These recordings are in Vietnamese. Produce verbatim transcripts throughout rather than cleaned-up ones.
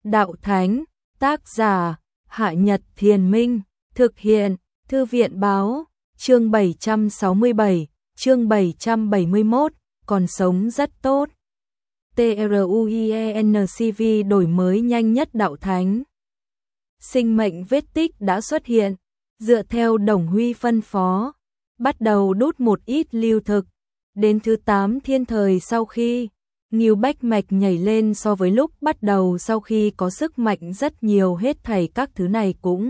Đạo Thánh, tác giả, Hạ Nhật Thiền Minh, thực hiện, Thư viện Báo, chương bảy trăm sáu mươi bảy, chương bảy trăm bảy mươi mốt, còn sống rất tốt. TRUIENCV đổi mới nhanh nhất Đạo Thánh. Sinh mệnh vết tích đã xuất hiện, dựa theo Đồng Huy phân phó, bắt đầu đút một ít lưu thực. Đến thứ tám thiên thời sau khi Ngưu Bách mạch nhảy lên so với lúc bắt đầu sau khi có sức mạnh rất nhiều, hết thảy các thứ này cũng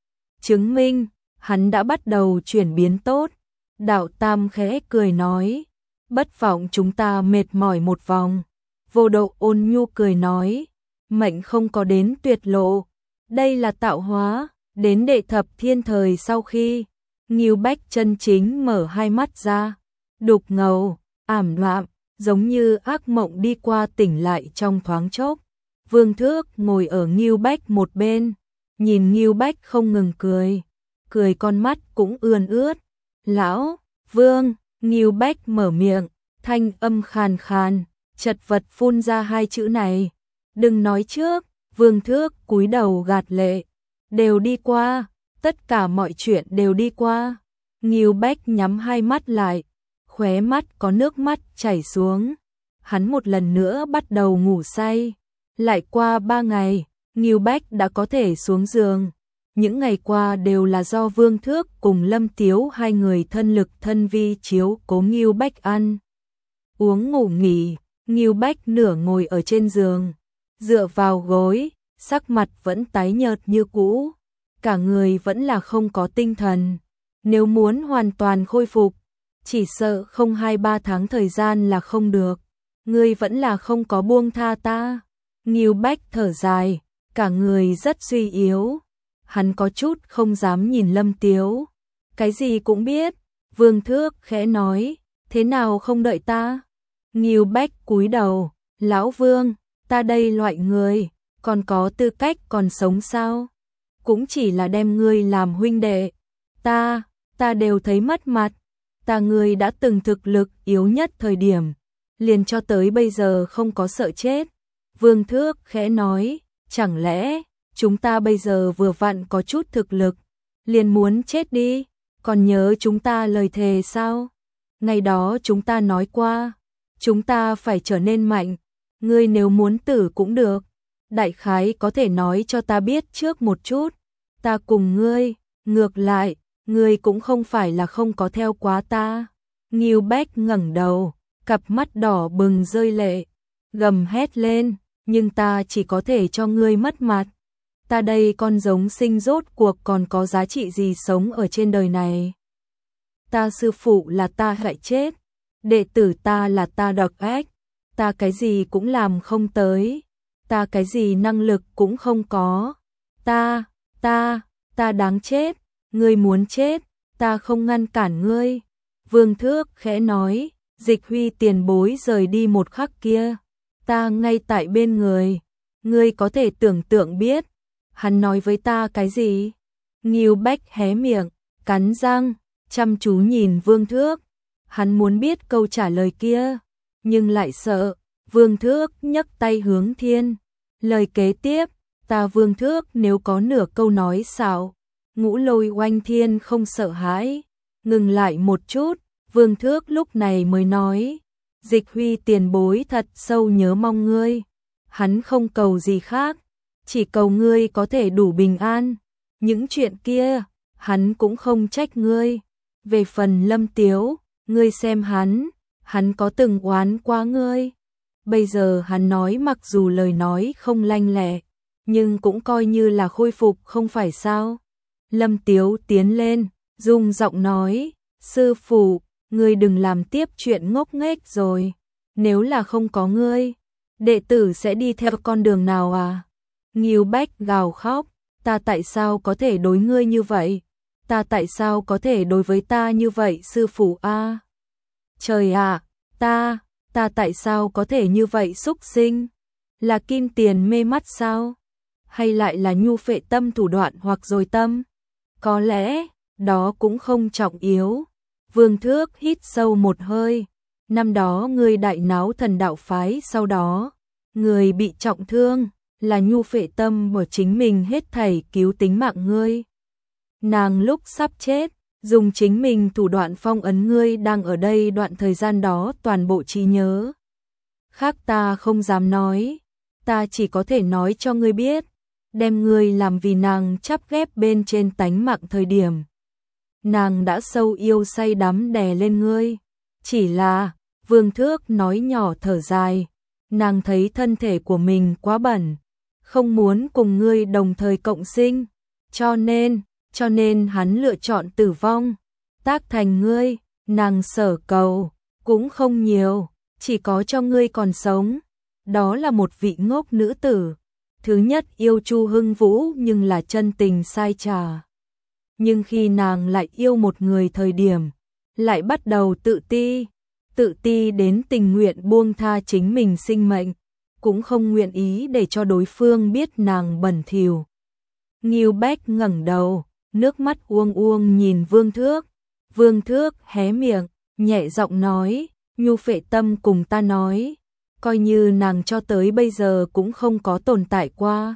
chứng minh hắn đã bắt đầu chuyển biến tốt. Đạo Tam khẽ cười nói, bất vọng chúng ta mệt mỏi một vòng. Vô Độ ôn nhu cười nói, mệnh không có đến tuyệt lộ, đây là tạo hóa. Đến đệ thập thiên thời sau khi Ngưu Bách chân chính mở hai mắt ra, đục ngầu, ảm đạm, giống như ác mộng đi qua tỉnh lại trong thoáng chốc. Vương Thước ngồi ở Ngưu Bách một bên, nhìn Ngưu Bách không ngừng cười, cười con mắt cũng ươn ướt. Lão Vương, Ngưu Bách mở miệng, thanh âm khàn khàn, chật vật phun ra hai chữ này. Đừng nói trước. Vương Thước cúi đầu gạt lệ, đều đi qua, tất cả mọi chuyện đều đi qua. Ngưu Bách nhắm hai mắt lại, khóe mắt có nước mắt chảy xuống. Hắn một lần nữa bắt đầu ngủ say. Lại qua ba ngày, Ngưu Bách đã có thể xuống giường. Những ngày qua đều là do Vương Thước cùng Lâm Tiếu hai người thân lực thân vi chiếu cố Ngưu Bách ăn uống ngủ nghỉ. Ngưu Bách nửa ngồi ở trên giường, dựa vào gối, sắc mặt vẫn tái nhợt như cũ, cả người vẫn là không có tinh thần. Nếu muốn hoàn toàn khôi phục, chỉ sợ không hai ba tháng thời gian là không được. Ngươi vẫn là không có buông tha ta. Ngưu Bách thở dài, cả người rất suy yếu. Hắn có chút không dám nhìn Lâm Tiếu. Cái gì cũng biết. Vương Thước khẽ nói, thế nào không đợi ta? Ngưu Bách cúi đầu, lão Vương, ta đây loại người, còn có tư cách còn sống sao? Cũng chỉ là đem ngươi làm huynh đệ. Ta, ta đều thấy mất mặt. Ta ngươi đã từng thực lực yếu nhất thời điểm, liền cho tới bây giờ không có sợ chết. Vương Thước khẽ nói, chẳng lẽ chúng ta bây giờ vừa vặn có chút thực lực, liền muốn chết đi? Còn nhớ chúng ta lời thề sao? Ngày đó chúng ta nói qua, chúng ta phải trở nên mạnh. Ngươi nếu muốn tử cũng được. Đại khái có thể nói cho ta biết trước một chút. Ta cùng ngươi, ngược lại, ngươi cũng không phải là không có theo quá ta. Ngưu Bách ngẩng đầu, cặp mắt đỏ bừng rơi lệ, gầm hét lên, nhưng ta chỉ có thể cho ngươi mất mặt. Ta đây con giống sinh rốt cuộc còn có giá trị gì sống ở trên đời này. Ta sư phụ là ta hại chết, đệ tử ta là ta độc ác, ta cái gì cũng làm không tới, ta cái gì năng lực cũng không có. Ta, ta, ta đáng chết, ngươi muốn chết, ta không ngăn cản ngươi. Vương Thước khẽ nói, Dịch Huy tiền bối rời đi một khắc kia, ta ngay tại bên người, ngươi có thể tưởng tượng biết, hắn nói với ta cái gì? Ngưu Bách hé miệng, cắn răng, chăm chú nhìn Vương Thước, hắn muốn biết câu trả lời kia, nhưng lại sợ. Vương Thước nhấc tay hướng thiên, lời kế tiếp, ta Vương Thước nếu có nửa câu nói xạo. Ngũ Lôi Oanh Thiên không sợ hãi, ngừng lại một chút, Vương Thước lúc này mới nói, Dịch Huy tiền bối thật sâu nhớ mong ngươi. Hắn không cầu gì khác, chỉ cầu ngươi có thể đủ bình an. Những chuyện kia, hắn cũng không trách ngươi. Về phần Lâm Tiếu, ngươi xem hắn, hắn có từng oán qua ngươi. Bây giờ hắn nói mặc dù lời nói không lanh lẹ, nhưng cũng coi như là khôi phục không phải sao? Lâm Tiếu tiến lên, rung giọng nói, sư phụ, ngươi đừng làm tiếp chuyện ngốc nghếch rồi. Nếu là không có ngươi, đệ tử sẽ đi theo con đường nào à? Ngưu Bách gào khóc, ta tại sao có thể đối ngươi như vậy? Ta tại sao có thể đối với ta như vậy sư phụ a? À? Trời ạ, à, ta, ta tại sao có thể như vậy xúc sinh? Là kim tiền mê mắt sao? Hay lại là nhu phệ tâm thủ đoạn hoặc rồi tâm? Có lẽ, đó cũng không trọng yếu. Vương Thước hít sâu một hơi. Năm đó ngươi đại náo thần đạo phái, sau đó, người bị trọng thương, là Nhu Phệ Tâm của chính mình hết thảy cứu tính mạng ngươi. Nàng lúc sắp chết, dùng chính mình thủ đoạn phong ấn ngươi đang ở đây đoạn thời gian đó toàn bộ trí nhớ. Khác ta không dám nói, ta chỉ có thể nói cho ngươi biết, đem ngươi làm vì nàng chắp ghép bên trên tánh mạng thời điểm. Nàng đã sâu yêu say đắm đè lên ngươi, chỉ là, Vương Thước nói nhỏ thở dài, nàng thấy thân thể của mình quá bẩn, không muốn cùng ngươi đồng thời cộng sinh, cho nên, cho nên hắn lựa chọn tử vong, tác thành ngươi, nàng sở cầu, cũng không nhiều, chỉ có cho ngươi còn sống, đó là một vị ngốc nữ tử, thứ nhất yêu Chu Hưng Vũ nhưng là chân tình sai trà. Nhưng khi nàng lại yêu một người thời điểm, lại bắt đầu tự ti, tự ti đến tình nguyện buông tha chính mình sinh mệnh, cũng không nguyện ý để cho đối phương biết nàng bẩn thỉu. Ngưu Bách ngẩng đầu, nước mắt uông uông nhìn Vương Thước, Vương Thước hé miệng, nhẹ giọng nói, Nhu Phệ Tâm cùng ta nói, coi như nàng cho tới bây giờ cũng không có tồn tại qua.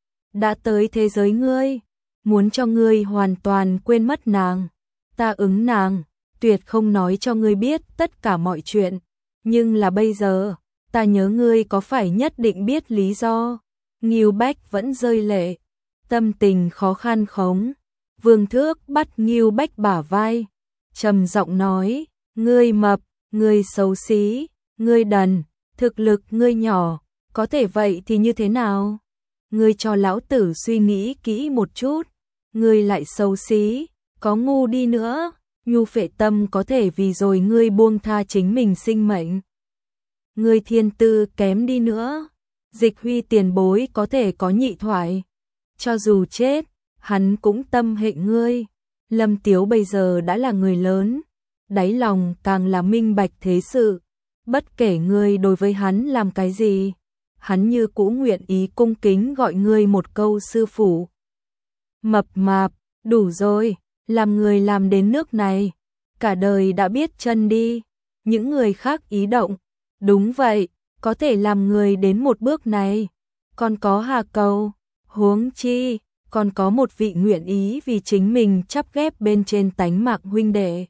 Đã tới thế giới ngươi, muốn cho ngươi hoàn toàn quên mất nàng, ta ứng nàng, tuyệt không nói cho ngươi biết tất cả mọi chuyện, nhưng là bây giờ, ta nhớ ngươi có phải nhất định biết lý do. Ngưu Bách vẫn rơi lệ, tâm tình khó khăn khống. Vương Thước bắt Ngưu Bách bả vai, trầm giọng nói, ngươi mập, ngươi xấu xí, ngươi đần, thực lực ngươi nhỏ, có thể vậy thì như thế nào? Ngươi cho lão tử suy nghĩ kỹ một chút, ngươi lại xấu xí, có ngu đi nữa, Nhu Phệ Tâm có thể vì rồi ngươi buông tha chính mình sinh mệnh. Ngươi thiên tư kém đi nữa, Dịch Huy tiền bối có thể có nhị thoại, cho dù chết, hắn cũng tâm hệ ngươi. Lâm Tiếu bây giờ đã là người lớn, đáy lòng càng là minh bạch thế sự, bất kể ngươi đối với hắn làm cái gì, hắn như cũ nguyện ý cung kính gọi ngươi một câu sư phụ. Mập mạp, đủ rồi, làm người làm đến nước này, cả đời đã biết chân đi, những người khác ý động, đúng vậy, có thể làm người đến một bước này, còn có hà cầu, huống chi, còn có một vị nguyện ý vì chính mình chắp ghép bên trên tánh mạng huynh đệ.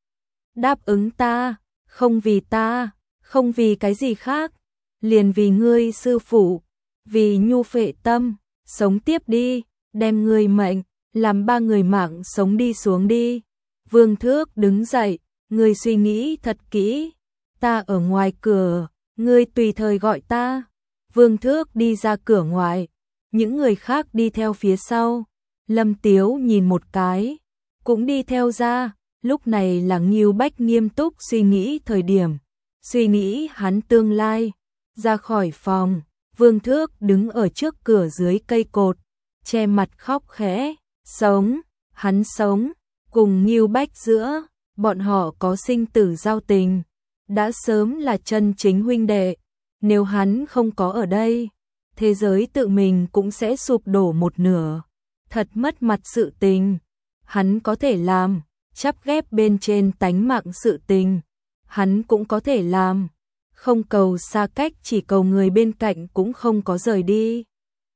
Đáp ứng ta, không vì ta, không vì cái gì khác, liền vì ngươi sư phụ, vì Nhu Phệ Tâm, sống tiếp đi, đem ngươi mệnh, làm ba người mạng sống đi xuống đi. Vương Thước đứng dậy, ngươi suy nghĩ thật kỹ, ta ở ngoài cửa, ngươi tùy thời gọi ta. Vương Thước đi ra cửa ngoài, những người khác đi theo phía sau. Lâm Tiếu nhìn một cái, cũng đi theo ra, lúc này là Ngưu Bách nghiêm túc suy nghĩ thời điểm, suy nghĩ hắn tương lai. Ra khỏi phòng, Vương Thước đứng ở trước cửa dưới cây cột, che mặt khóc khẽ, sống, hắn sống, cùng Ngưu Bách giữa, bọn họ có sinh tử giao tình, đã sớm là chân chính huynh đệ, nếu hắn không có ở đây, thế giới tự mình cũng sẽ sụp đổ một nửa, thật mất mặt sự tình, hắn có thể làm, chắp ghép bên trên tánh mạng sự tình, hắn cũng có thể làm, không cầu xa cách chỉ cầu người bên cạnh cũng không có rời đi,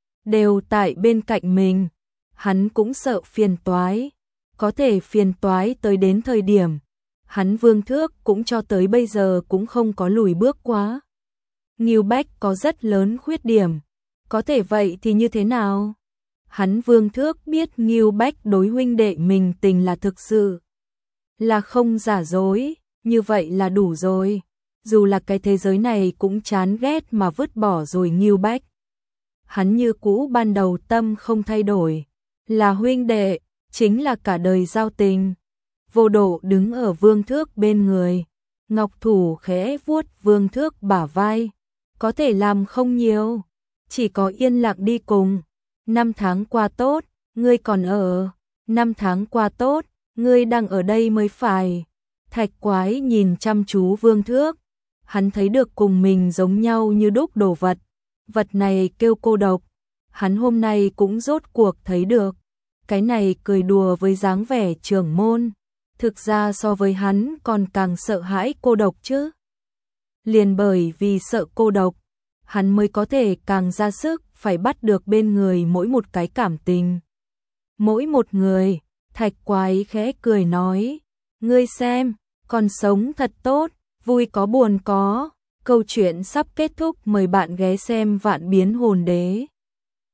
đều tại bên cạnh mình, hắn cũng sợ phiền toái, có thể phiền toái tới đến thời điểm, hắn Vương Thước cũng cho tới bây giờ cũng không có lùi bước quá. Ngưu Bách có rất lớn khuyết điểm, có thể vậy thì như thế nào? Hắn Vương Thước biết Ngưu Bách đối huynh đệ mình tình là thực sự, là không giả dối, như vậy là đủ rồi. Dù là cái thế giới này cũng chán ghét mà vứt bỏ rồi Ngưu Bách. Hắn như cũ ban đầu tâm không thay đổi, là huynh đệ, chính là cả đời giao tình. Vô Độ đứng ở Vương Thước bên người, ngọc thủ khẽ vuốt Vương Thước bả vai, có thể làm không nhiều, chỉ có yên lặng đi cùng. Năm tháng qua tốt, ngươi còn ở, năm tháng qua tốt, ngươi đang ở đây mới phải. Thạch Quái nhìn chăm chú Vương Thước, hắn thấy được cùng mình giống nhau như đúc đồ vật, vật này kêu cô độc, hắn hôm nay cũng rốt cuộc thấy được, cái này cười đùa với dáng vẻ trưởng môn, thực ra so với hắn còn càng sợ hãi cô độc chứ. Liền bởi vì sợ cô độc, hắn mới có thể càng ra sức phải bắt được bên người mỗi một cái cảm tình. Mỗi một người, Thạch Quái khẽ cười nói, ngươi xem, còn sống thật tốt, vui có buồn có. Câu chuyện sắp kết thúc, mời bạn ghé xem Vạn Biến Hồn Đế.